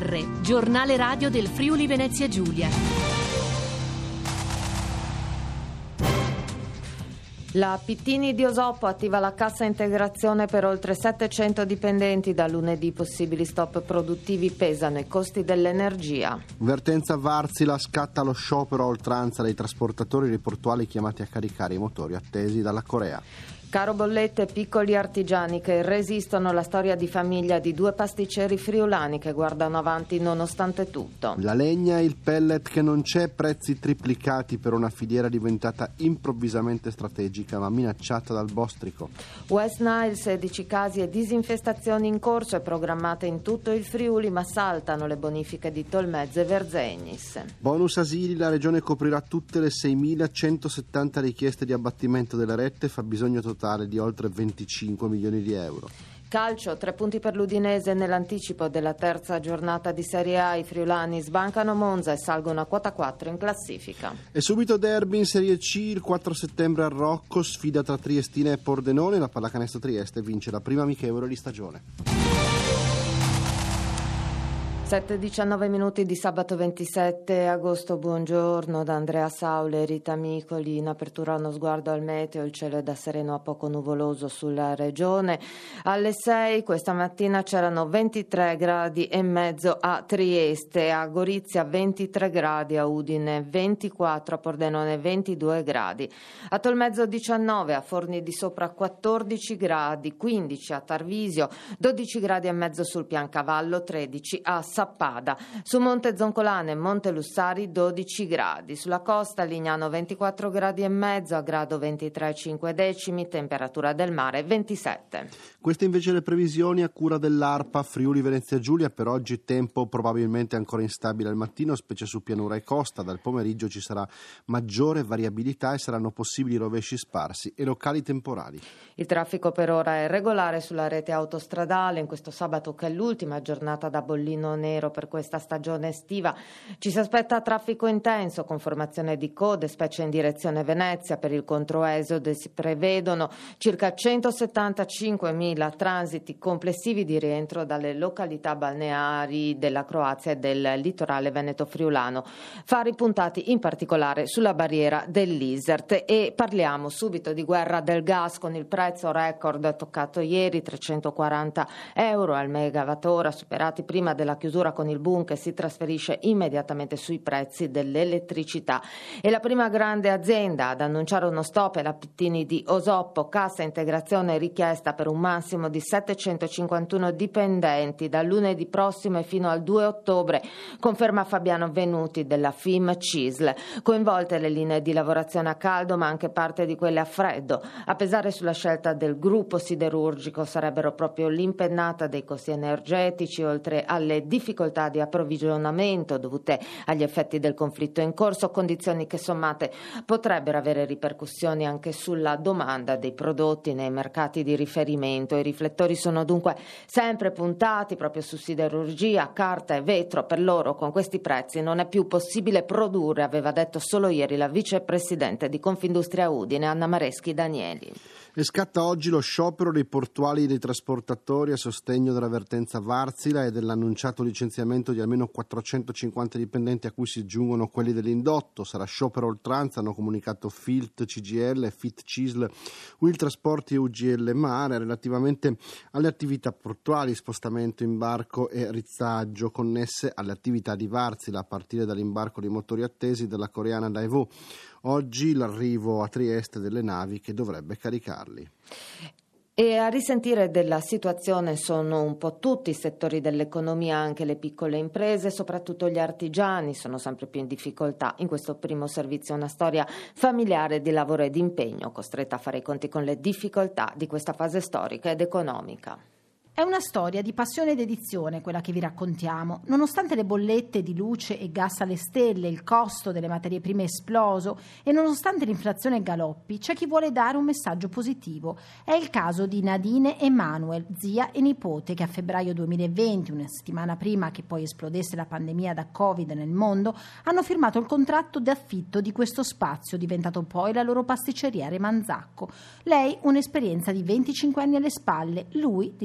GR, giornale radio del Friuli Venezia Giulia. La Pittini di Osoppo attiva la cassa integrazione per oltre 700 dipendenti. Da lunedì possibili stop produttivi pesano i costi dell'energia. Vertenza Varsila, scatta lo sciopero a oltranza dei trasportatori aeroportuali chiamati a caricare i motori attesi dalla Corea. Caro bollette, piccoli artigiani che resistono. La storia di famiglia di due pasticceri friulani che guardano avanti nonostante tutto. La legna e il pellet che non c'è, prezzi triplicati per una filiera diventata improvvisamente strategica ma minacciata dal bostrico. West Nile, 16 casi e disinfestazioni in corso e programmate in tutto il Friuli, ma saltano le bonifiche di Tolmezzo e Verzegnis. Bonus asili, la regione coprirà tutte le 6.170 richieste di abbattimento delle rette, fa bisogno totale di oltre 25 milioni di euro. Calcio, 3 punti per l'Udinese nell'anticipo della terza giornata di Serie A. I friulani sbancano Monza e salgono a quota 4 in classifica. E subito derby in Serie C, il 4 settembre al Rocco, sfida tra Triestina e Pordenone. La Pallacanestro Trieste vince la prima amichevole di stagione. 7:19 minuti di sabato 27 agosto. Buongiorno da Andrea Saule e Rita Micoli. In apertura uno sguardo al meteo, il cielo è da sereno a poco nuvoloso sulla regione. Alle 6 questa mattina c'erano 23 gradi e mezzo a Trieste, a Gorizia 23 gradi, a Udine 24, a Pordenone 22 gradi, a Tolmezzo 19, a Forni di Sopra 14 gradi, 15 a Tarvisio, 12 gradi e mezzo sul Piancavallo, 13 a Sappada, su Monte Zoncolane e Monte Lussari 12 gradi, sulla costa Lignano 24 gradi e mezzo, a Grado 23,5, temperatura del mare 27. Queste invece le previsioni a cura dell'ARPA Friuli Venezia Giulia. Per oggi tempo probabilmente ancora instabile al mattino, specie su pianura e costa. Dal pomeriggio ci sarà maggiore variabilità e saranno possibili rovesci sparsi e locali temporali. Il traffico per ora è regolare sulla rete autostradale. In questo sabato, che è l'ultima giornata da bollino nero per questa stagione estiva, ci si aspetta traffico intenso con formazione di code, specie in direzione Venezia. Per il controesodo si prevedono circa 175.000 transiti complessivi di rientro dalle località balneari della Croazia e del litorale veneto-friulano. Fari puntati in particolare sulla barriera dell'Isert. E parliamo subito di guerra del gas, con il prezzo record toccato ieri, 340 euro al megawattora, superati prima della chiusura con il boom che si trasferisce immediatamente sui prezzi dell'elettricità. E la prima grande azienda ad annunciare uno stop è la Pittini di Osoppo, cassa integrazione richiesta per un massimo di 751 dipendenti da lunedì prossimo e fino al 2 ottobre, conferma Fabiano Venuti della FIM CISL. Coinvolte le linee di lavorazione a caldo ma anche parte di quelle a freddo. A pesare sulla scelta del gruppo siderurgico sarebbero proprio l'impennata dei costi energetici, oltre alle difficoltà di approvvigionamento dovute agli effetti del conflitto in corso, condizioni che sommate potrebbero avere ripercussioni anche sulla domanda dei prodotti nei mercati di riferimento. I riflettori sono dunque sempre puntati proprio su siderurgia, carta e vetro. Per loro con questi prezzi non è più possibile produrre, aveva detto solo ieri la vicepresidente di Confindustria Udine Anna Mareschi Danieli. E scatta oggi lo sciopero dei portuali e dei trasportatori a sostegno della vertenza Varsila e dell'annunciato licenziamento di almeno 450 dipendenti, a cui si aggiungono quelli dell'indotto. Sarà sciopero a oltranza, hanno comunicato FILT CGL, FIT CISL, UIL Trasporti e UGL Mare relativamente alle attività portuali, spostamento, imbarco e rizzaggio connesse alle attività di Varsila, a partire dall'imbarco di motori attesi della coreana Daewoo. Oggi l'arrivo a Trieste delle navi che dovrebbe caricarli. E a risentire della situazione sono un po' tutti i settori dell'economia, anche le piccole imprese, soprattutto gli artigiani sono sempre più in difficoltà. In questo primo servizio una storia familiare di lavoro e di impegno, costretta a fare i conti con le difficoltà di questa fase storica ed economica. È una storia di passione ed dedizione quella che vi raccontiamo. Nonostante le bollette di luce e gas alle stelle, il costo delle materie prime esploso e nonostante l'inflazione galoppi, c'è chi vuole dare un messaggio positivo. È il caso di Nadine e Manuel, zia e nipote, che a febbraio 2020, una settimana prima che poi esplodesse la pandemia da Covid nel mondo, hanno firmato il contratto d'affitto di questo spazio, diventato poi la loro pasticceria a Remanzacco. Lei un'esperienza di 25 anni alle spalle, lui liceo scientifico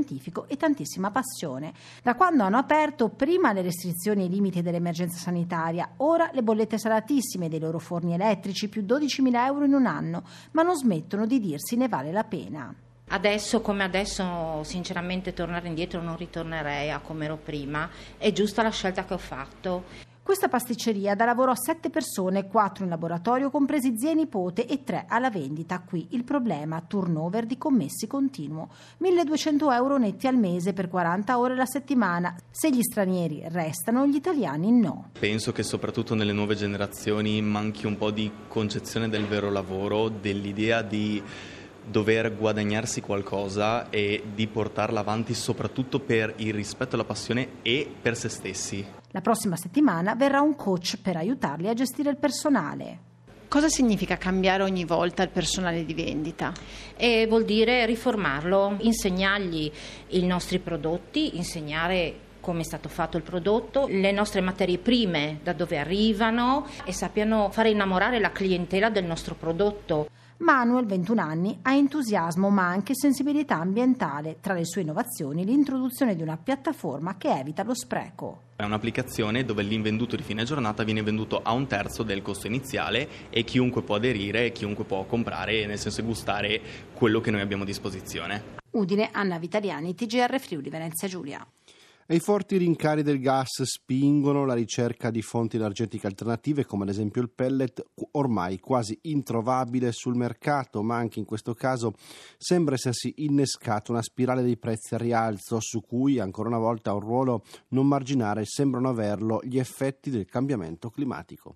scientifico e tantissima passione. Da quando hanno aperto, prima le restrizioni ai limiti dell'emergenza sanitaria, ora le bollette salatissime dei loro forni elettrici, più 12.000 euro in un anno, ma non smettono di dirsi ne vale la pena. Adesso come adesso, sinceramente tornare indietro non ritornerei a come ero prima, è giusta la scelta che ho fatto. Questa pasticceria dà lavoro a 7 persone, 4 in laboratorio, compresi zia e nipote, e 3 alla vendita. Qui il problema, turnover di commessi continuo. 1.200 euro netti al mese per 40 ore la settimana. Se gli stranieri restano, gli italiani no. Penso che soprattutto nelle nuove generazioni manchi un po' di concezione del vero lavoro, dell'idea di dover guadagnarsi qualcosa e di portarla avanti soprattutto per il rispetto e la passione e per se stessi. La prossima settimana verrà un coach per aiutarli a gestire il personale. Cosa significa cambiare ogni volta il personale di vendita? E vuol dire riformarlo, insegnargli i nostri prodotti, insegnare come è stato fatto il prodotto, le nostre materie prime, da dove arrivano, e sappiano fare innamorare la clientela del nostro prodotto. Manuel, 21 anni, ha entusiasmo ma anche sensibilità ambientale. Tra le sue innovazioni l'introduzione di una piattaforma che evita lo spreco. È un'applicazione dove l'invenduto di fine giornata viene venduto a 1/3 del costo iniziale e chiunque può aderire, chiunque può comprare, nel senso gustare quello che noi abbiamo a disposizione. Udine, Anna Vitaliani, TGR Friuli Venezia Giulia. E i forti rincari del gas spingono la ricerca di fonti energetiche alternative, come ad esempio il pellet, ormai quasi introvabile sul mercato, ma anche in questo caso sembra essersi innescata una spirale dei prezzi a rialzo, su cui ancora una volta un ruolo non marginale sembrano averlo gli effetti del cambiamento climatico.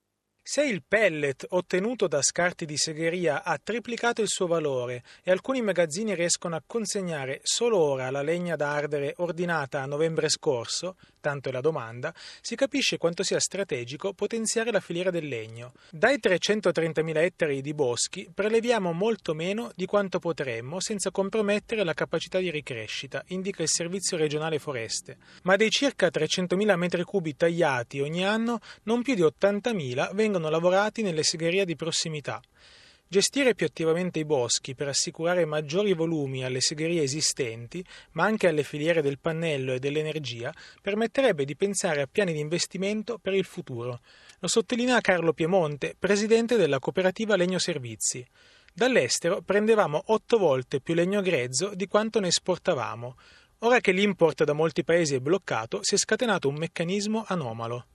Se il pellet ottenuto da scarti di segheria ha triplicato il suo valore e alcuni magazzini riescono a consegnare solo ora la legna da ardere ordinata a novembre scorso, tanto è la domanda, si capisce quanto sia strategico potenziare la filiera del legno. Dai 330.000 ettari di boschi preleviamo molto meno di quanto potremmo senza compromettere la capacità di ricrescita, indica il Servizio Regionale Foreste. Ma dei circa 300.000 metri cubi tagliati ogni anno, non più di 80.000 vengono lavorati nelle segherie di prossimità. Gestire più attivamente i boschi per assicurare maggiori volumi alle segherie esistenti, ma anche alle filiere del pannello e dell'energia, permetterebbe di pensare a piani di investimento per il futuro. Lo sottolinea Carlo Piemonte, presidente della cooperativa Legno Servizi. Dall'estero prendevamo 8 volte più legno grezzo di quanto ne esportavamo. Ora che l'import da molti paesi è bloccato, si è scatenato un meccanismo anomalo.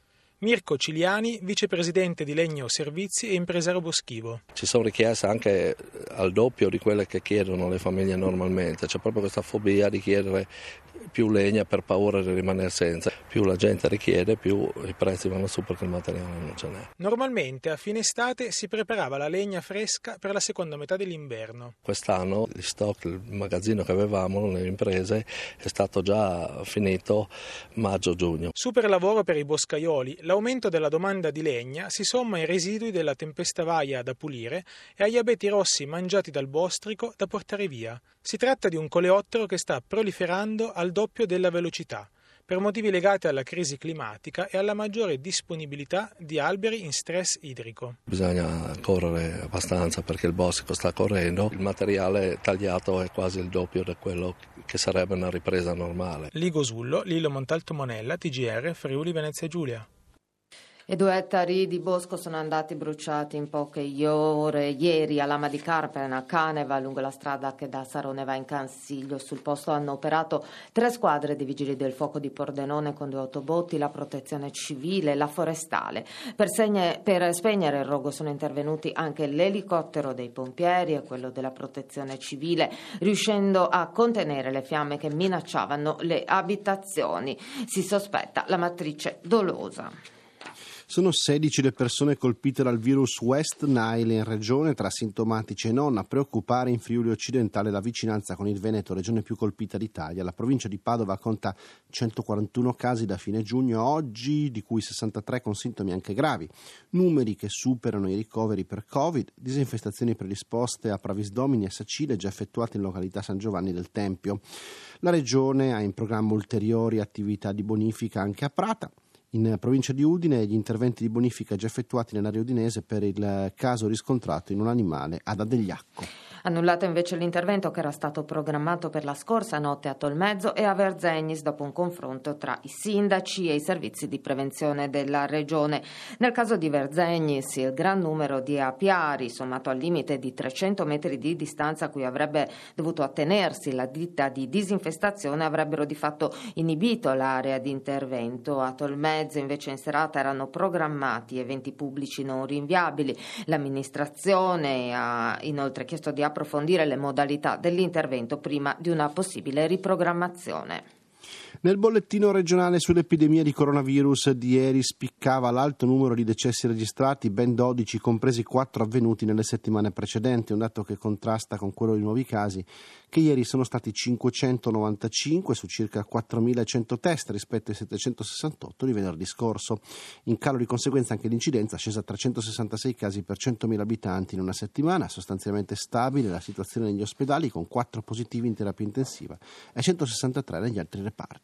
Mirko Ciliani, vicepresidente di Legno Servizi e impresario boschivo. Ci sono richieste anche al doppio di quelle che chiedono le famiglie normalmente, c'è proprio questa fobia di chiedere più legna per paura di rimanere senza. Più la gente richiede, più i prezzi vanno su perché il materiale non ce n'è. Normalmente a fine estate si preparava la legna fresca per la seconda metà dell'inverno. Quest'anno il stock, il magazzino che avevamo nelle imprese è stato già finito maggio-giugno. Super lavoro per i boscaioli, l'aumento della domanda di legna si somma ai residui della tempesta Vaia da pulire e agli abeti rossi mangiati dal bostrico da portare via. Si tratta di un coleottero che sta proliferando al doppio della velocità, per motivi legati alla crisi climatica e alla maggiore disponibilità di alberi in stress idrico. Bisogna correre abbastanza perché il bosco sta correndo, il materiale tagliato è quasi il doppio di quello che sarebbe una ripresa normale. Ligosullo, Lillo Montalto Monella, TGR Friuli Venezia Giulia. E 2 ettari di bosco sono andati bruciati in poche ore ieri a Lama di Carpena, a Caneva, lungo la strada che da Sarone va in Cansiglio. Sul posto hanno operato 3 squadre di vigili del fuoco di Pordenone con 2 autobotti, la protezione civile, la forestale. Per spegnere il rogo sono intervenuti anche l'elicottero dei pompieri e quello della protezione civile, riuscendo a contenere le fiamme che minacciavano le abitazioni. Si sospetta la matrice dolosa. Sono 16 le persone colpite dal virus West Nile in regione, tra sintomatici e non. A preoccupare in Friuli Occidentale la vicinanza con il Veneto, regione più colpita d'Italia. La provincia di Padova conta 141 casi da fine giugno a oggi, di cui 63 con sintomi anche gravi. Numeri che superano i ricoveri per Covid, disinfestazioni predisposte a Pravis Domini e Sacile già effettuate in località San Giovanni del Tempio. La regione ha in programma ulteriori attività di bonifica anche a Prata. In provincia di Udine gli interventi di bonifica già effettuati nell'area udinese per il caso riscontrato in un animale ad Adegliacco. Annullato invece l'intervento che era stato programmato per la scorsa notte a Tolmezzo e a Verzegnis dopo un confronto tra i sindaci e i servizi di prevenzione della regione. Nel caso di Verzegnis, il gran numero di apiari, sommato al limite di 300 metri di distanza a cui avrebbe dovuto attenersi la ditta di disinfestazione, avrebbero di fatto inibito l'area di intervento. A Tolmezzo invece in serata erano programmati eventi pubblici non rinviabili. L'amministrazione ha inoltre chiesto di approfondire le modalità dell'intervento prima di una possibile riprogrammazione. Nel bollettino regionale sull'epidemia di coronavirus di ieri spiccava l'alto numero di decessi registrati, ben 12, compresi 4 avvenuti nelle settimane precedenti, un dato che contrasta con quello di nuovi casi, che ieri sono stati 595 su circa 4.100 test rispetto ai 768 di venerdì scorso. In calo di conseguenza anche l'incidenza, scesa a 366 casi per 100.000 abitanti in una settimana, sostanzialmente stabile la situazione negli ospedali con 4 positivi in terapia intensiva e 163 negli altri reparti.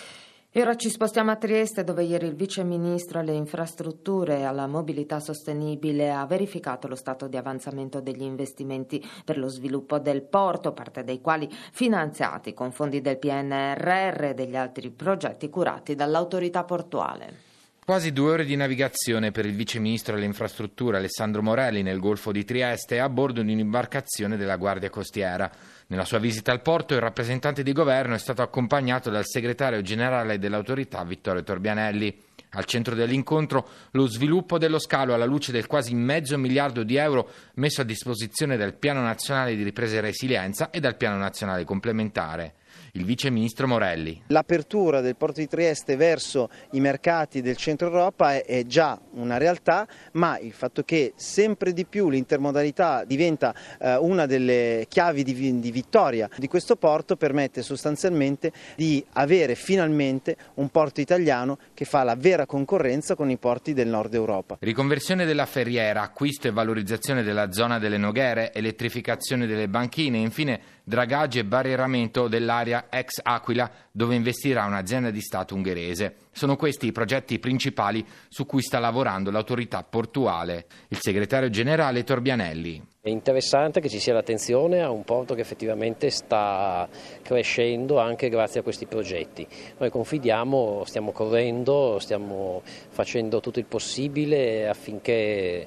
E ora ci spostiamo a Trieste, dove ieri il vice ministro alle infrastrutture e alla mobilità sostenibile ha verificato lo stato di avanzamento degli investimenti per lo sviluppo del porto, parte dei quali finanziati con fondi del PNRR e degli altri progetti curati dall'autorità portuale. Quasi 2 ore di navigazione per il vice ministro alle infrastrutture Alessandro Morelli nel Golfo di Trieste a bordo di un'imbarcazione della Guardia Costiera. Nella sua visita al porto il rappresentante di governo è stato accompagnato dal segretario generale dell'autorità Vittorio Torbianelli. Al centro dell'incontro lo sviluppo dello scalo alla luce del quasi $500 miliardi messo a disposizione dal Piano Nazionale di Ripresa e Resilienza e dal Piano Nazionale Complementare. Il vice ministro Morelli. L'apertura del porto di Trieste verso i mercati del centro Europa è già una realtà, ma il fatto che sempre di più l'intermodalità diventa una delle chiavi di vittoria di questo porto permette sostanzialmente di avere finalmente un porto italiano che fa la vera concorrenza con i porti del nord Europa. Riconversione della ferriera, acquisto e valorizzazione della zona delle Noghere, elettrificazione delle banchine e infine dragaggio e barrieramento dell'area ex Aquila, dove investirà un'azienda di Stato ungherese. Sono questi i progetti principali su cui sta lavorando l'autorità portuale. Il segretario generale Torbianelli. È interessante che ci sia l'attenzione a un porto che effettivamente sta crescendo anche grazie a questi progetti. Noi confidiamo, stiamo correndo, stiamo facendo tutto il possibile affinché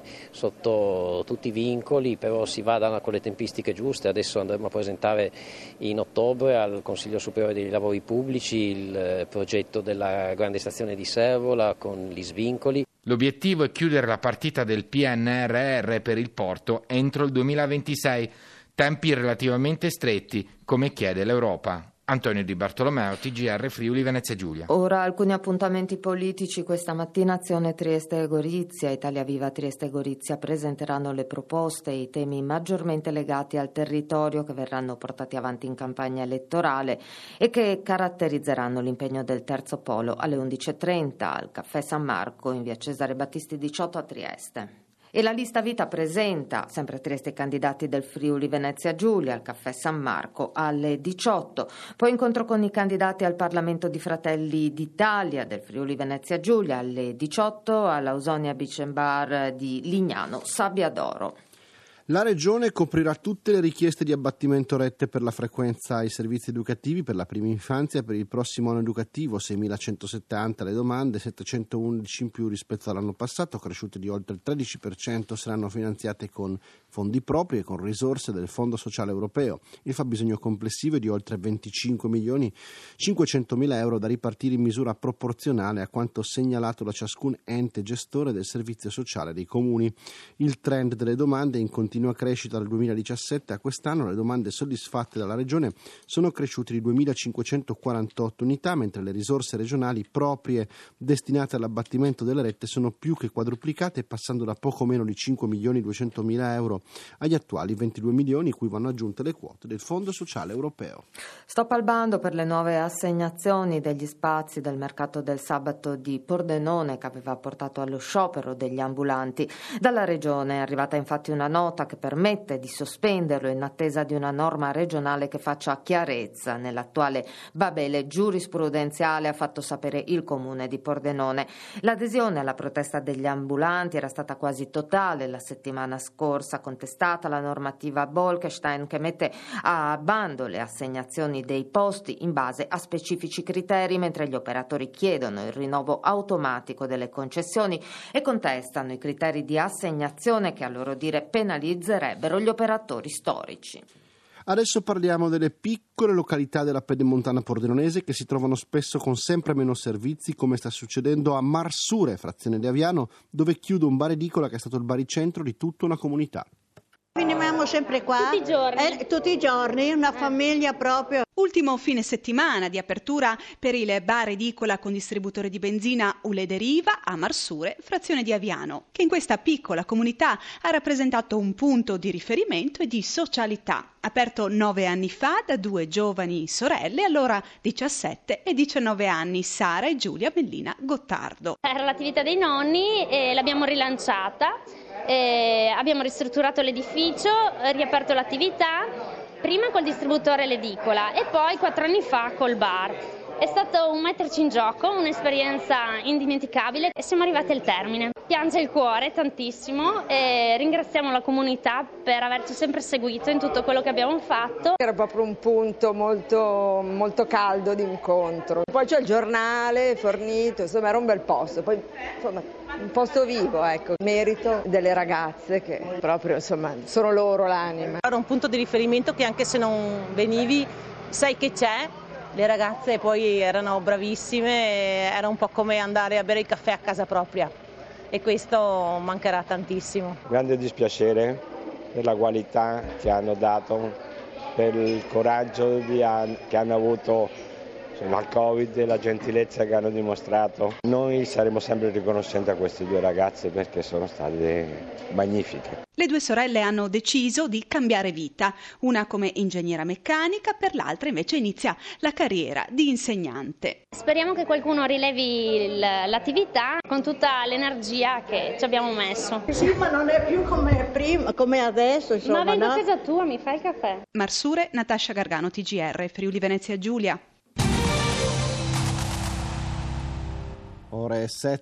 sotto tutti i vincoli però si vada con le tempistiche giuste. Adesso andremo a presentare in ottobre al Consiglio Superiore dei Lavori Pubblici il progetto della grande stazione di Servola con gli svincoli. L'obiettivo è chiudere la partita del PNRR per il porto entro il 2026, tempi relativamente stretti, come chiede l'Europa. Antonio Di Bartolomeo, TGR Friuli Venezia Giulia. Ora alcuni appuntamenti politici. Questa mattina Azione Trieste e Gorizia, Italia Viva Trieste e Gorizia presenteranno le proposte e i temi maggiormente legati al territorio che verranno portati avanti in campagna elettorale e che caratterizzeranno l'impegno del terzo polo alle 11.30 al Caffè San Marco in via Cesare Battisti 18 a Trieste. E la lista Vita presenta sempre Trieste i candidati del Friuli Venezia Giulia al Caffè San Marco alle 18. Poi incontro con i candidati al Parlamento di Fratelli d'Italia del Friuli Venezia Giulia alle 18 all'Ausonia Beach and Bar di Lignano Sabbiadoro. La Regione coprirà tutte le richieste di abbattimento rette per la frequenza ai servizi educativi per la prima infanzia per il prossimo anno educativo, 6.170 le domande, 711 in più rispetto all'anno passato, cresciute di oltre il 13%, saranno finanziate con fondi propri e con risorse del Fondo Sociale Europeo. Il fabbisogno complessivo è di oltre 25.500.000 euro da ripartire in misura proporzionale a quanto segnalato da ciascun ente gestore del servizio sociale dei comuni. Il trend delle domande è in continua crescita dal 2017 a quest'anno. Le domande soddisfatte dalla Regione sono cresciute di 2.548 unità, mentre le risorse regionali proprie destinate all'abbattimento delle rette sono più che quadruplicate, passando da poco meno di 5.200.000 euro agli attuali 22 milioni, cui vanno aggiunte le quote del Fondo Sociale Europeo. Stop al bando per le nuove assegnazioni degli spazi del mercato del sabato di Pordenone che aveva portato allo sciopero degli ambulanti. Dalla Regione è arrivata infatti una nota che permette di sospenderlo in attesa di una norma regionale che faccia chiarezza nell'attuale babele giurisprudenziale, ha fatto sapere il comune di Pordenone. L'adesione alla protesta degli ambulanti era stata quasi totale la settimana scorsa, contestata la normativa Bolkestein che mette a bando le assegnazioni dei posti in base a specifici criteri, mentre gli operatori chiedono il rinnovo automatico delle concessioni e contestano i criteri di assegnazione che a loro dire penalizzerebbero gli operatori storici. Adesso parliamo delle piccole località della pedemontana pordenonese che si trovano spesso con sempre meno servizi, come sta succedendo a Marsure, frazione di Aviano, dove chiude un bar edicola che è stato il baricentro di tutta una comunità. Veniamo sempre qua tutti i giorni, una famiglia proprio. Ultimo fine settimana di apertura per il bar edicola con distributore di benzina Ule Deriva a Marsure, frazione di Aviano, che in questa piccola comunità ha rappresentato un punto di riferimento e di socialità. Aperto 9 anni fa da 2 giovani sorelle, allora 17 e 19 anni, Sara e Giulia Mellina Gottardo. Era l'attività dei nonni e l'abbiamo rilanciata. Abbiamo ristrutturato l'edificio, riaperto l'attività, prima col distributore l'edicola e poi 4 anni fa col bar. È stato un metterci in gioco, un'esperienza indimenticabile e siamo arrivati al termine. Piange il cuore tantissimo e ringraziamo la comunità per averci sempre seguito in tutto quello che abbiamo fatto. Era proprio un punto molto, molto caldo di incontro. Poi c'è il giornale fornito, insomma era un bel posto. Poi insomma un posto vivo, ecco. Merito delle ragazze che proprio insomma sono loro l'anima. Era un punto di riferimento che anche se non venivi sai che c'è. Le ragazze poi erano bravissime, era un po' come andare a bere il caffè a casa propria e questo mancherà tantissimo. Grande dispiacere per la qualità che hanno dato, per il coraggio che hanno avuto al Covid e la gentilezza che hanno dimostrato. Noi saremo sempre riconoscenti a queste 2 ragazze perché sono state magnifiche. Le 2 sorelle hanno deciso di cambiare vita, una come ingegnera meccanica, per l'altra invece inizia la carriera di insegnante. Speriamo che qualcuno rilevi l'attività con tutta l'energia che ci abbiamo messo. Sì, ma non è più come prima, come adesso, insomma. Ma vengo a casa tua, mi fai il caffè. Marsure, Natascia Gargano, TGR, Friuli Venezia Giulia. Ore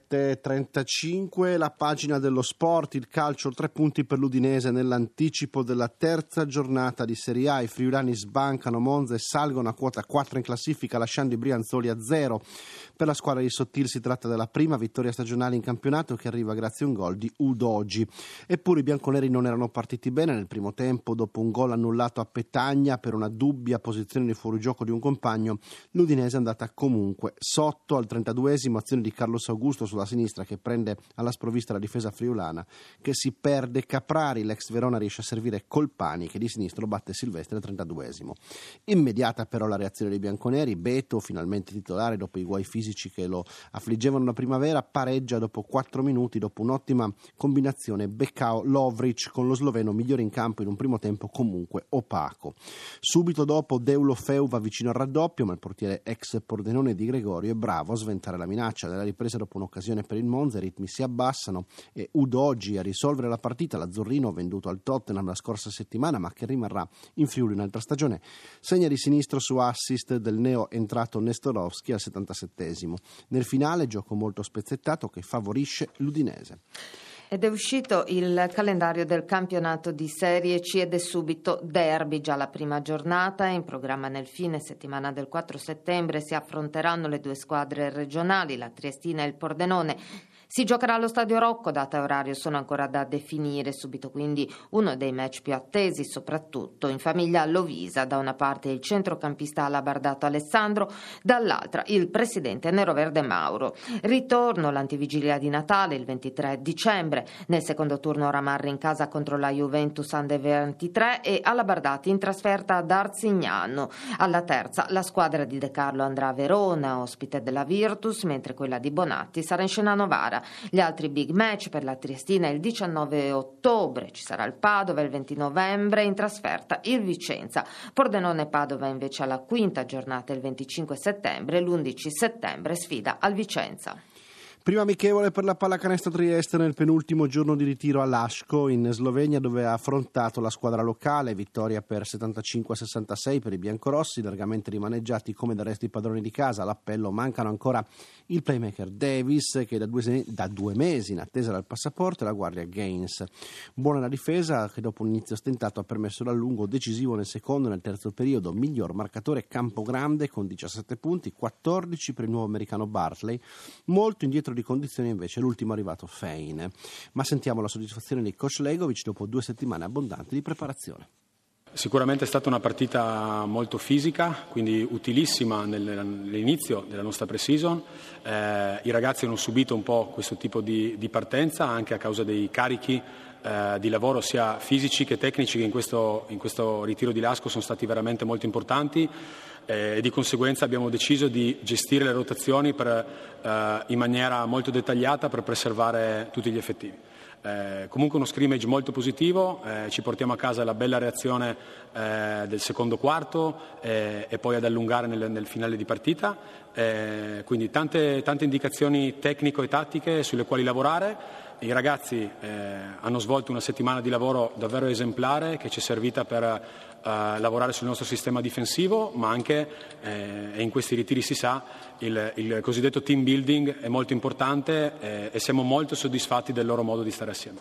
7.35, la pagina dello sport, il calcio, 3 punti per l'Udinese nell'anticipo della terza giornata di Serie A. I friulani sbancano Monza e salgono a quota 4 in classifica lasciando i brianzoli a 0. Per la squadra di Sottil si tratta della prima vittoria stagionale in campionato che arriva grazie a un gol di Udogi. Eppure i bianconeri non erano partiti bene nel primo tempo, dopo un gol annullato a Petagna per una dubbia posizione di fuorigioco di un compagno. L'Udinese è andata comunque sotto al 32esimo, azione di Carlos Augusto sulla sinistra che prende alla sprovvista la difesa friulana, che si perde Caprari, l'ex Verona riesce a servire Colpani che di sinistro batte Silvestre al 32esimo. Immediata però la reazione dei bianconeri, Beto finalmente titolare dopo i guai fisici che lo affliggevano la primavera, pareggia dopo 4 minuti dopo un'ottima combinazione Beccao-Lovric con lo sloveno migliore in campo in un primo tempo comunque opaco. Subito dopo Deulofeu va vicino al raddoppio, ma il portiere ex Pordenone Di Gregorio è bravo a sventare la minaccia. Nella ripresa dopo un'occasione per il Monza i ritmi si abbassano e Udogi a risolvere la partita, l'azzurrino venduto al Tottenham la scorsa settimana ma che rimarrà in Friuli un'altra stagione, segna di sinistro su assist del neo entrato Nestorovski al 77esimo. Nel finale gioco molto spezzettato che favorisce l'Udinese. Ed è uscito il calendario del campionato di Serie C ed è subito derby, già la prima giornata. In programma nel fine settimana del 4 settembre si affronteranno le 2 squadre regionali, la Triestina e il Pordenone. Si giocherà allo Stadio Rocco, data e orario sono ancora da definire, subito quindi uno dei match più attesi, soprattutto in famiglia Lovisa, da una parte il centrocampista alabardato Alessandro, dall'altra il presidente neroverde Mauro. Ritorno l'antivigilia di Natale il 23 dicembre, nel secondo turno Ramarri in casa contro la Juventus Under 23 e alabardati in trasferta ad Arzignano. Alla terza la squadra di De Carlo andrà a Verona, ospite della Virtus, mentre quella di Bonatti sarà in scena a Novara. Gli altri big match per la Triestina il 19 ottobre, ci sarà il Padova il 20 novembre, in trasferta il Vicenza. Pordenone e Padova invece alla quinta giornata il 25 settembre, l'11 settembre sfida al Vicenza. Prima amichevole per la Pallacanestro Trieste nel penultimo giorno di ritiro a Laško in Slovenia, dove ha affrontato la squadra locale. Vittoria per 75-66 per i biancorossi, largamente rimaneggiati come del resto i padroni di casa. All'appello mancano ancora il playmaker Davis, che da 2 mesi in attesa del passaporto, e la guardia Gaines. Buona la difesa, che dopo un inizio stentato ha permesso l'allungo decisivo nel secondo e nel terzo periodo. Miglior marcatore Campogrande con 17 punti, 14 per il nuovo americano Bartley. Molto indietro di condizioni invece l'ultimo arrivato Fein. Ma sentiamo la soddisfazione di coach Legovic dopo 2 settimane abbondanti di preparazione. Sicuramente è stata una partita molto fisica, quindi utilissima nell'inizio della nostra pre-season. I ragazzi hanno subito un po' questo tipo di partenza anche a causa dei carichi di lavoro sia fisici che tecnici che in questo ritiro di Laško sono stati veramente molto importanti. E di conseguenza abbiamo deciso di gestire le rotazioni in maniera molto dettagliata per preservare tutti gli effettivi. Comunque uno scrimmage molto positivo, ci portiamo a casa la bella reazione del secondo quarto e poi ad allungare nel finale di partita, quindi tante indicazioni tecnico e tattiche sulle quali lavorare. I ragazzi hanno svolto una settimana di lavoro davvero esemplare che ci è servita per lavorare sul nostro sistema difensivo, ma anche, e in questi ritiri si sa, il cosiddetto team building è molto importante e siamo molto soddisfatti del loro modo di stare assieme.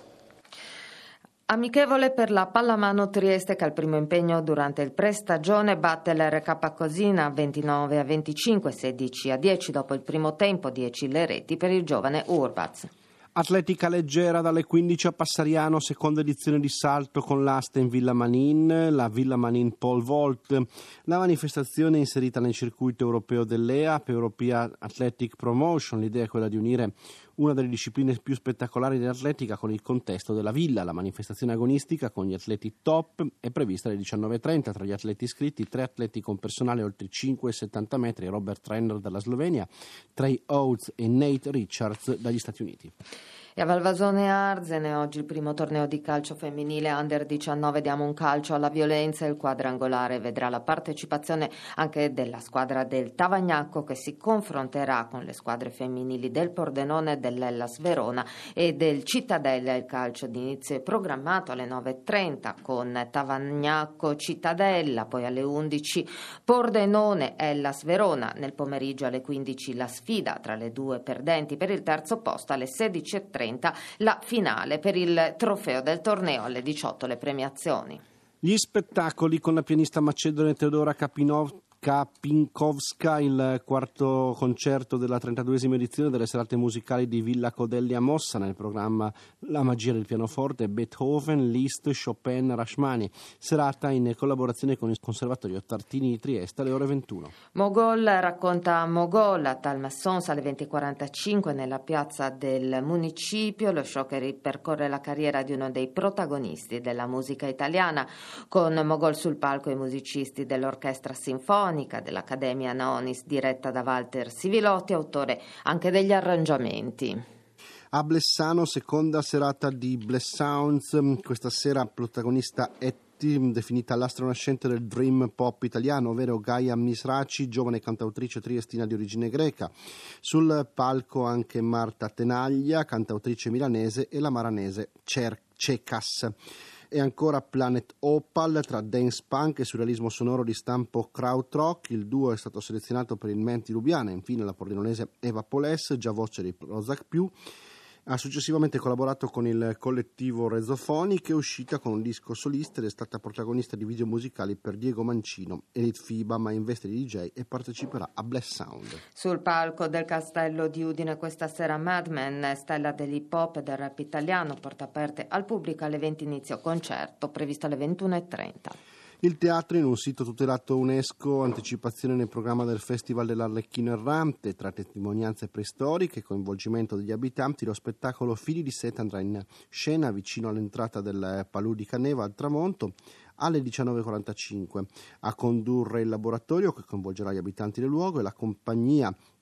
Amichevole per la pallamano Trieste, che al primo impegno durante il pre-stagione batte l'RK Cosina 29-25, 16-10 dopo il primo tempo, 10 le reti per il giovane Urbaz. Atletica leggera dalle 15 a Passariano, seconda edizione di salto con l'asta in Villa Manin, la Villa Manin Pole Vault. La manifestazione è inserita nel circuito europeo dell'EAP, European Athletic Promotion. L'idea è quella di unire una delle discipline più spettacolari dell'atletica con il contesto della villa. La manifestazione agonistica con gli atleti top è prevista alle 19.30. Tra gli atleti iscritti 3 atleti con personale oltre 5,70 metri, Robert Trenner dalla Slovenia, Trey Oates e Nate Richards dagli Stati Uniti. E a Valvasone Arzene oggi il primo torneo di calcio femminile Under 19. Diamo un calcio alla violenza. Il quadrangolare vedrà la partecipazione anche della squadra del Tavagnacco, che si confronterà con le squadre femminili del Pordenone e dell'Hellas Verona e del Cittadella. Il calcio d'inizio è programmato alle 9.30 con Tavagnacco Cittadella, poi alle 11 Pordenone Hellas Verona. Nel pomeriggio alle 15 la sfida tra le due perdenti per il terzo posto. Alle 16.30 la finale per il trofeo del torneo, alle 18 le premiazioni. Gli spettacoli con la pianista macedone Teodora Kapinkovska, il quarto concerto della 32esima edizione delle serate musicali di Villa Codelli a Mossa. Nel programma La magia del pianoforte, Beethoven, Liszt, Chopin, Rachmaninoff. Serata in collaborazione con il Conservatorio Tartini di Trieste alle ore 21. Mogol racconta Mogol a Talmassons alle 20.45 nella piazza del municipio. Lo show che ripercorre la carriera di uno dei protagonisti della musica italiana, con Mogol sul palco i musicisti dell'orchestra sinfonica dell'Accademia Naonis diretta da Walter Sivilotti, autore anche degli arrangiamenti. A Blessano, seconda serata di Bless Sounds, questa sera protagonista definita l'astro nascente del dream pop italiano, ovvero Gaia Misraci, giovane cantautrice triestina di origine greca. Sul palco anche Marta Tenaglia, cantautrice milanese, e la maranese Cekas. E ancora Planet Opal, tra dance punk e surrealismo sonoro di stampo krautrock. Il duo è stato selezionato per il Menti Lubiana. Infine la pordenonese Eva Poles, già voce di Prozac Più, ha successivamente collaborato con il collettivo Rezzofoni, che è uscita con un disco solista ed è stata protagonista di video musicali per Diego Mancino, Elite FIBA, ma in veste di DJ, e parteciperà a Bless Sound. Sul palco del Castello di Udine questa sera Mad Men, stella dell'hip hop e del rap italiano, porta aperte al pubblico. Alle 20 inizio concerto, previsto alle 21.30. Il teatro in un sito tutelato UNESCO, anticipazione nel programma del Festival dell'Arlecchino Errante, tra testimonianze preistoriche e coinvolgimento degli abitanti. Lo spettacolo Figli di Seta andrà in scena vicino all'entrata del Palù di Caneva al tramonto alle 19.45. A condurre il laboratorio, che coinvolgerà gli abitanti del luogo, e la compagnia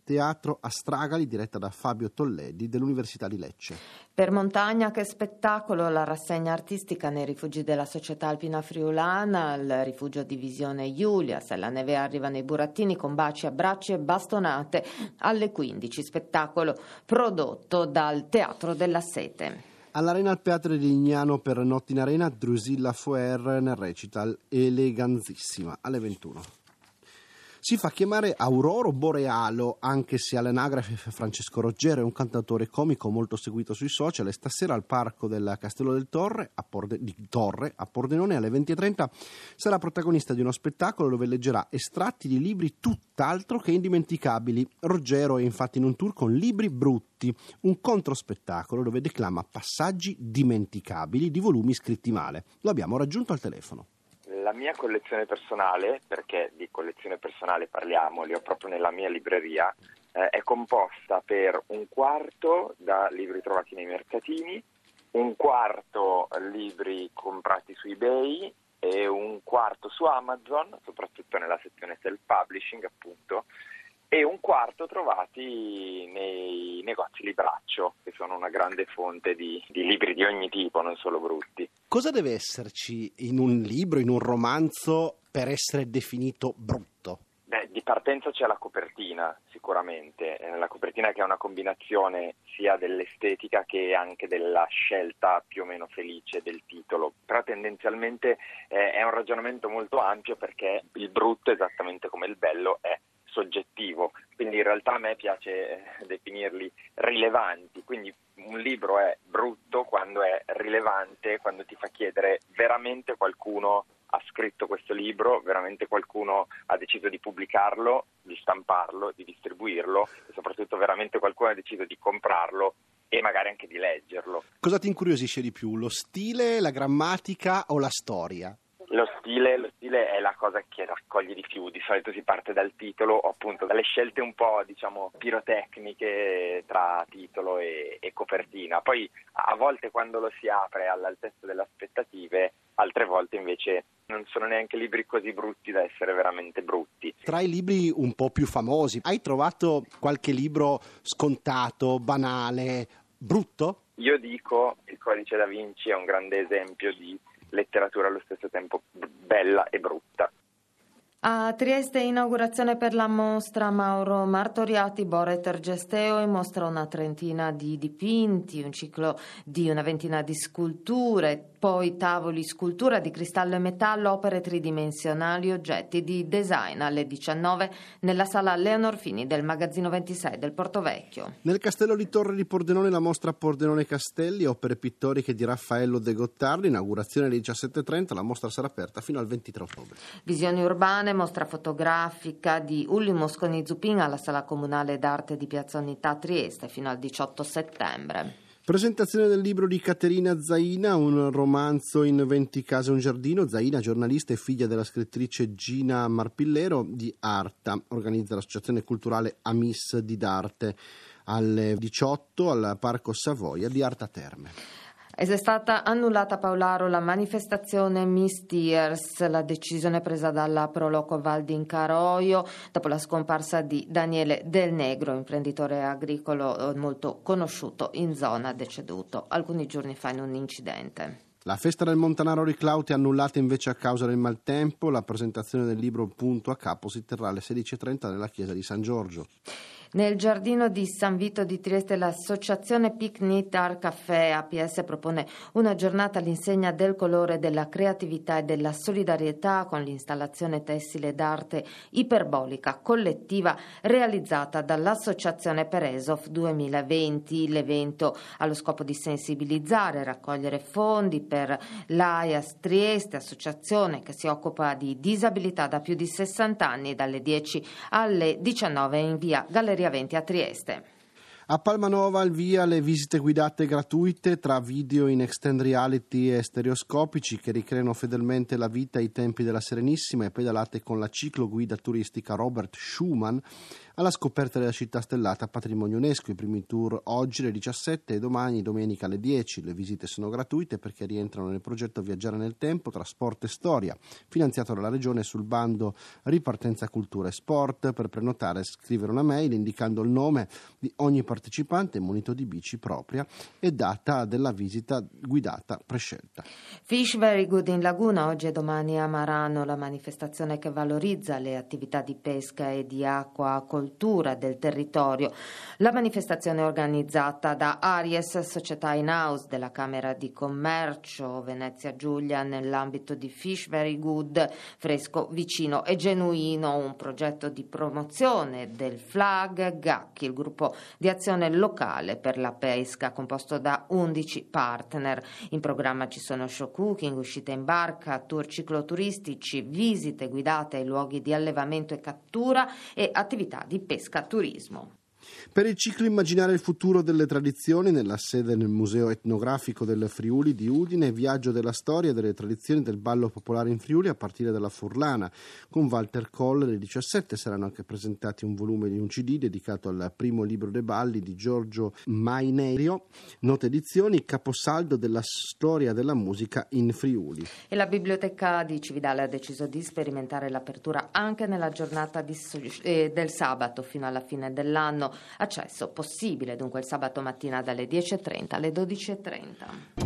Teatro Astragali, diretta da Fabio Tolledi dell'Università di Lecce. Per Montagna che spettacolo, la rassegna artistica nei rifugi della Società Alpina Friulana, al rifugio di Visione Iulia. Se la neve arrivano i burattini con baci, abbracci e bastonate alle 15, spettacolo prodotto dal Teatro della Sete. All'Arena al Teatro di Lignano per Notti in Arena, Drusilla Foer nel recital Eleganzissima alle 21. Si fa chiamare Auroro Borealo, anche se all'anagrafe Francesco Roggero è un cantautore comico molto seguito sui social, e stasera al Parco del Castello del Torre a Pordenone alle 20.30 sarà protagonista di uno spettacolo dove leggerà estratti di libri tutt'altro che indimenticabili. Roggero è infatti in un tour con Libri Brutti, un controspettacolo dove declama passaggi dimenticabili di volumi scritti male. Lo abbiamo raggiunto al telefono. La mia collezione personale, perché di collezione personale parliamo, li ho proprio nella mia libreria, è composta per un quarto da libri trovati nei mercatini, un quarto libri comprati su eBay e un quarto su Amazon, soprattutto nella sezione self-publishing appunto, e un quarto trovati nei negozi libraccio, che sono una grande fonte di libri di ogni tipo, non solo brutti. Cosa deve esserci in un libro, in un romanzo, per essere definito brutto? Di partenza c'è la copertina, sicuramente. La copertina che è una combinazione sia dell'estetica che anche della scelta più o meno felice del titolo. Però tendenzialmente è un ragionamento molto ampio, perché il brutto, esattamente come il bello, è soggettivo, quindi in realtà a me piace definirli rilevanti, quindi un libro è brutto quando è rilevante, quando ti fa chiedere: veramente qualcuno ha scritto questo libro, veramente qualcuno ha deciso di pubblicarlo, di stamparlo, di distribuirlo, e soprattutto veramente qualcuno ha deciso di comprarlo e magari anche di leggerlo. Cosa ti incuriosisce di più, lo stile, la grammatica o la storia? Lo stile è la cosa che raccoglie di più. Di solito si parte dal titolo, o appunto dalle scelte un po' pirotecniche tra titolo e copertina. Poi a volte, quando lo si apre, è all'altezza delle aspettative, altre volte invece non sono neanche libri così brutti da essere veramente brutti. Tra i libri un po' più famosi, hai trovato qualche libro scontato, banale, brutto? Io dico Il Codice da Vinci è un grande esempio di letteratura allo stesso tempo bella e brutta. A Trieste inaugurazione per la mostra Mauro Martoriati, Boret Ergesteo, in mostra una trentina di dipinti, un ciclo di una ventina di sculture, poi tavoli, scultura di cristallo e metallo, opere tridimensionali, oggetti di design alle 19 nella sala Leonor Fini del Magazzino 26 del Portovecchio. Nel Castello di Torre di Pordenone la mostra Pordenone Castelli, opere pittoriche di Raffaello De Gottardo, inaugurazione alle 17.30, la mostra sarà aperta fino al 23 ottobre. Visioni urbane, mostra fotografica di Ulli Mosconi Zupin alla Sala Comunale d'Arte di Piazza Unità Trieste fino al 18 settembre. Presentazione del libro di Caterina Zaina, un romanzo in 20 case e un giardino. Zaina, giornalista e figlia della scrittrice Gina Marpillero di Arta, organizza l'associazione culturale Amis di Darte alle 18 al Parco Savoia di Arta Terme. Ed è stata annullata a Paolaro la manifestazione Miss Tears, la decisione presa dalla Proloco Val d'Incaroio dopo la scomparsa di Daniele Del Negro, imprenditore agricolo molto conosciuto in zona, deceduto alcuni giorni fa in un incidente. La festa del Montanaro Riclauti è annullata invece a causa del maltempo. La presentazione del libro Punto a Capo si terrà alle 16.30 nella chiesa di San Giorgio. Nel giardino di San Vito di Trieste l'associazione Picnic Art Café APS propone una giornata all'insegna del colore, della creatività e della solidarietà con l'installazione tessile d'arte iperbolica collettiva realizzata dall'associazione Peresov 2020. L'evento ha lo scopo di sensibilizzare e raccogliere fondi per l'AIAS Trieste, associazione che si occupa di disabilità da più di 60 anni, dalle 10 alle 19 in via Galleria 20 a Trieste. A Palmanova al via le visite guidate gratuite tra video in extend reality e stereoscopici che ricreano fedelmente la vita ai tempi della Serenissima e pedalate con la cicloguida turistica Robert Schumann alla scoperta della città stellata patrimonio UNESCO. I primi tour oggi alle 17 e domani domenica alle 10. Le visite sono gratuite perché rientrano nel progetto Viaggiare nel tempo tra sport e storia, finanziato dalla Regione sul bando Ripartenza Cultura e Sport. Per prenotare scrivere una mail indicando il nome di ogni partecipante, munito di bici propria e data della visita guidata prescelta. Fish Very Good in Laguna oggi e domani a Marano, la manifestazione che valorizza le attività di pesca e di acquacoltura del territorio. La manifestazione è organizzata da Aries, società in house della Camera di Commercio Venezia Giulia nell'ambito di Fish Very Good, fresco, vicino e genuino, un progetto di promozione del FLAG GACCHI, il gruppo di azione locale per la pesca composto da 11 partner. In programma ci sono show cooking, uscite in barca, tour cicloturistici, visite guidate ai luoghi di allevamento e cattura e attività di pescaturismo. Per il ciclo Immaginare il futuro delle tradizioni, nella sede del Museo Etnografico del Friuli di Udine, viaggio della storia e delle tradizioni del ballo popolare in Friuli a partire dalla Furlana. Con Walter Koll alle 17 saranno anche presentati un volume di un CD dedicato al primo libro dei balli di Giorgio Mainerio, Note Edizioni, caposaldo della storia della musica in Friuli. E la Biblioteca di Cividale ha deciso di sperimentare l'apertura anche nella giornata del sabato fino alla fine dell'anno. Accesso possibile dunque il sabato mattina dalle 10.30 alle 12.30.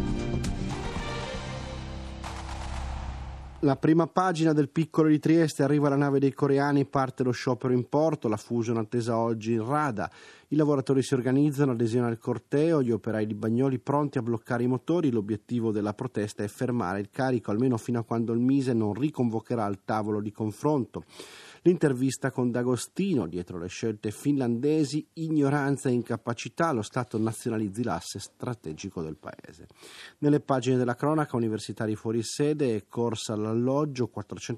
La prima pagina del Piccolo di Trieste, arriva la nave dei coreani, parte lo sciopero in porto, la fusion attesa oggi in rada. I lavoratori si organizzano, adesione al corteo, gli operai di Bagnoli pronti a bloccare i motori. L'obiettivo della protesta è fermare il carico almeno fino a quando il Mise non riconvocherà il tavolo di confronto. L'intervista con D'Agostino, dietro le scelte finlandesi, ignoranza e incapacità, lo Stato nazionalizzi l'asse strategico del paese. Nelle pagine della cronaca, universitari fuori sede e corsa all'alloggio,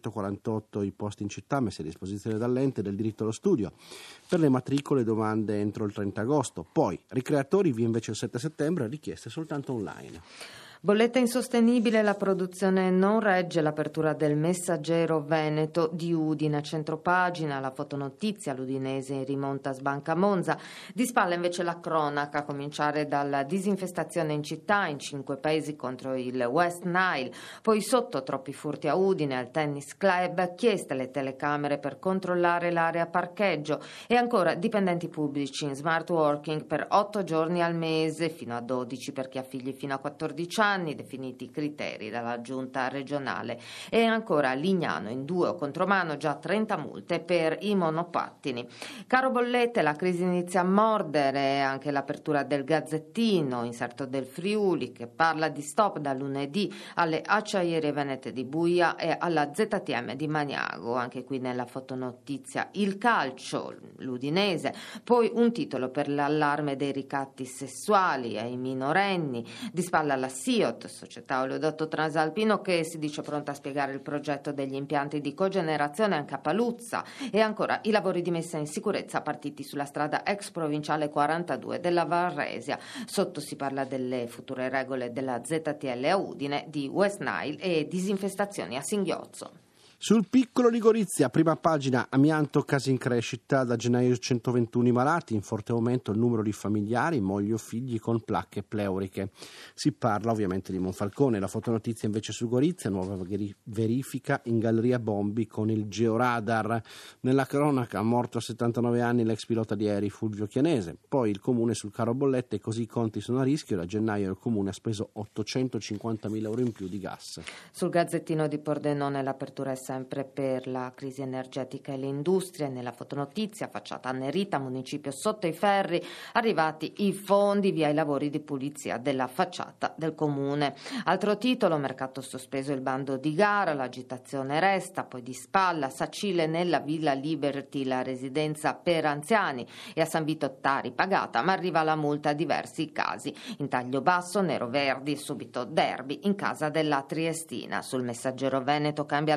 448 i posti in città messi a disposizione dall'ente del diritto allo studio. Per le matricole domande entro il 30 agosto, poi ricreatori via invece il 7 settembre, richieste soltanto online. Bolletta insostenibile, la produzione non regge, l'apertura del Messaggero Veneto di Udine, centropagina, la fotonotizia, l'udinese in rimonta sbanca Monza, di spalla invece la cronaca, a cominciare dalla disinfestazione in città in 5 paesi contro il West Nile, poi sotto troppi furti a Udine, al tennis club, chieste le telecamere per controllare l'area parcheggio e ancora dipendenti pubblici in smart working per 8 giorni al mese, fino a 12 per chi ha figli fino a 14 anni, definiti i criteri dalla giunta regionale. E ancora Lignano in 2 o contromano, già 30 multe per i monopattini. Caro bollette, la crisi inizia a mordere, anche l'apertura del Gazzettino, inserto del Friuli, che parla di stop da lunedì alle acciaierie venete di Buia e alla ZTM di Maniago. Anche qui nella fotonotizia il calcio, l'udinese, poi un titolo per l'allarme dei ricatti sessuali ai minorenni, di spalla la SIOT, società oleodotto Transalpino, che si dice pronta a spiegare il progetto degli impianti di cogenerazione anche a Paluzza, e ancora i lavori di messa in sicurezza partiti sulla strada ex provinciale 42 della Varresia. Sotto si parla delle future regole della ZTL a Udine, di West Nile e disinfestazioni a singhiozzo. Sul Piccolo di Gorizia, prima pagina, amianto, casi in crescita, da gennaio 121 i malati, in forte aumento il numero di familiari, mogli o figli con placche pleuriche. Si parla ovviamente di Monfalcone. La fotonotizia invece su Gorizia, nuova verifica in galleria Bombi con il georadar. Nella cronaca, morto a 79 anni l'ex pilota di aerei Fulvio Chianese. Poi il comune sul caro bollette, così i conti sono a rischio, da gennaio il comune ha speso 850.000 euro in più di gas. Sul Gazzettino di Pordenone l'apertura è sempre per la crisi energetica e le industrie. Nella fotonotizia, facciata annerita, municipio sotto i ferri, arrivati i fondi via i lavori di pulizia della facciata del comune. Altro titolo, mercato sospeso il bando di gara, l'agitazione resta, poi di spalla Sacile nella Villa Liberty, la residenza per anziani, e a San Vito Tari pagata, ma arriva la multa a diversi casi. In taglio basso, nero verdi, subito derby in casa della Triestina. Sul Messaggero Veneto cambia la spalla,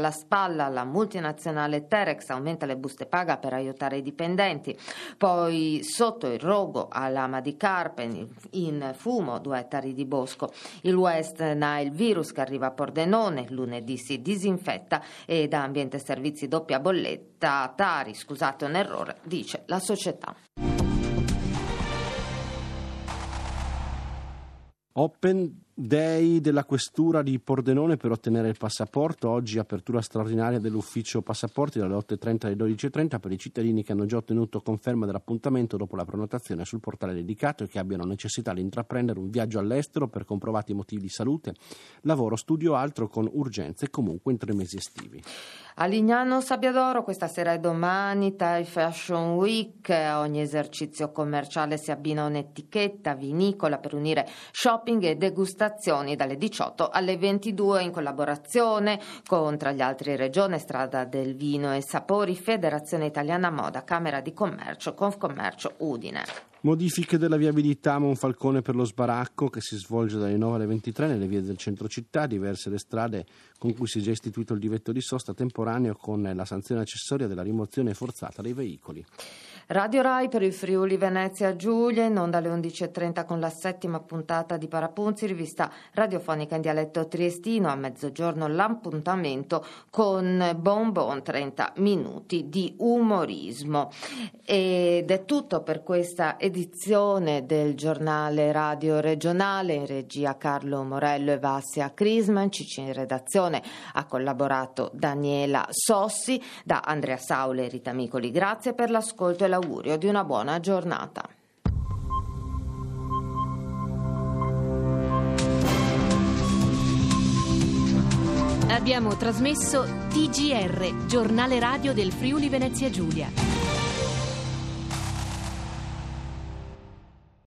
Salla, la multinazionale Terex aumenta le buste paga per aiutare i dipendenti, poi sotto il rogo a Lama di Carpen, in fumo 2 ettari di bosco, il West Nile virus che arriva a Pordenone, lunedì si disinfetta e da Ambiente e Servizi doppia bolletta, Tari, scusate un errore, dice la società. Open Day della Questura di Pordenone per ottenere il passaporto. Oggi apertura straordinaria dell'ufficio passaporti dalle 8.30 alle 12.30 per i cittadini che hanno già ottenuto conferma dell'appuntamento dopo la prenotazione sul portale dedicato e che abbiano necessità di intraprendere un viaggio all'estero per comprovati motivi di salute, lavoro, studio o altro con urgenze comunque entro i mesi estivi. A Lignano Sabbiadoro questa sera e domani Thai Fashion Week, ogni esercizio commerciale si abbina un'etichetta vinicola per unire shopping e degustazioni dalle 18 alle 22 in collaborazione con, tra gli altri, Regione, Strada del Vino e Sapori, Federazione Italiana Moda, Camera di Commercio, Confcommercio Udine. Modifiche della viabilità Monfalcone per lo sbaracco che si svolge dalle 9 alle 23 nelle vie del centro città, diverse le strade con cui si è già istituito il divieto di sosta temporaneo con la sanzione accessoria della rimozione forzata dei veicoli. Radio Rai per il Friuli Venezia Giulia, in onda alle 11.30 con la 7ª puntata di Parapunzi, rivista radiofonica in dialetto triestino. A mezzogiorno l'appuntamento con Bon Bon, 30 minuti di umorismo. Ed è tutto per questa edizione del giornale radio regionale. In regia Carlo Morello e Vassia Crismanci, in redazione ha collaborato Daniela Sossi. Da Andrea Saule e Rita Micoli grazie per l'ascolto e l'augurio di una buona giornata. Abbiamo trasmesso TGR, giornale radio del Friuli Venezia Giulia.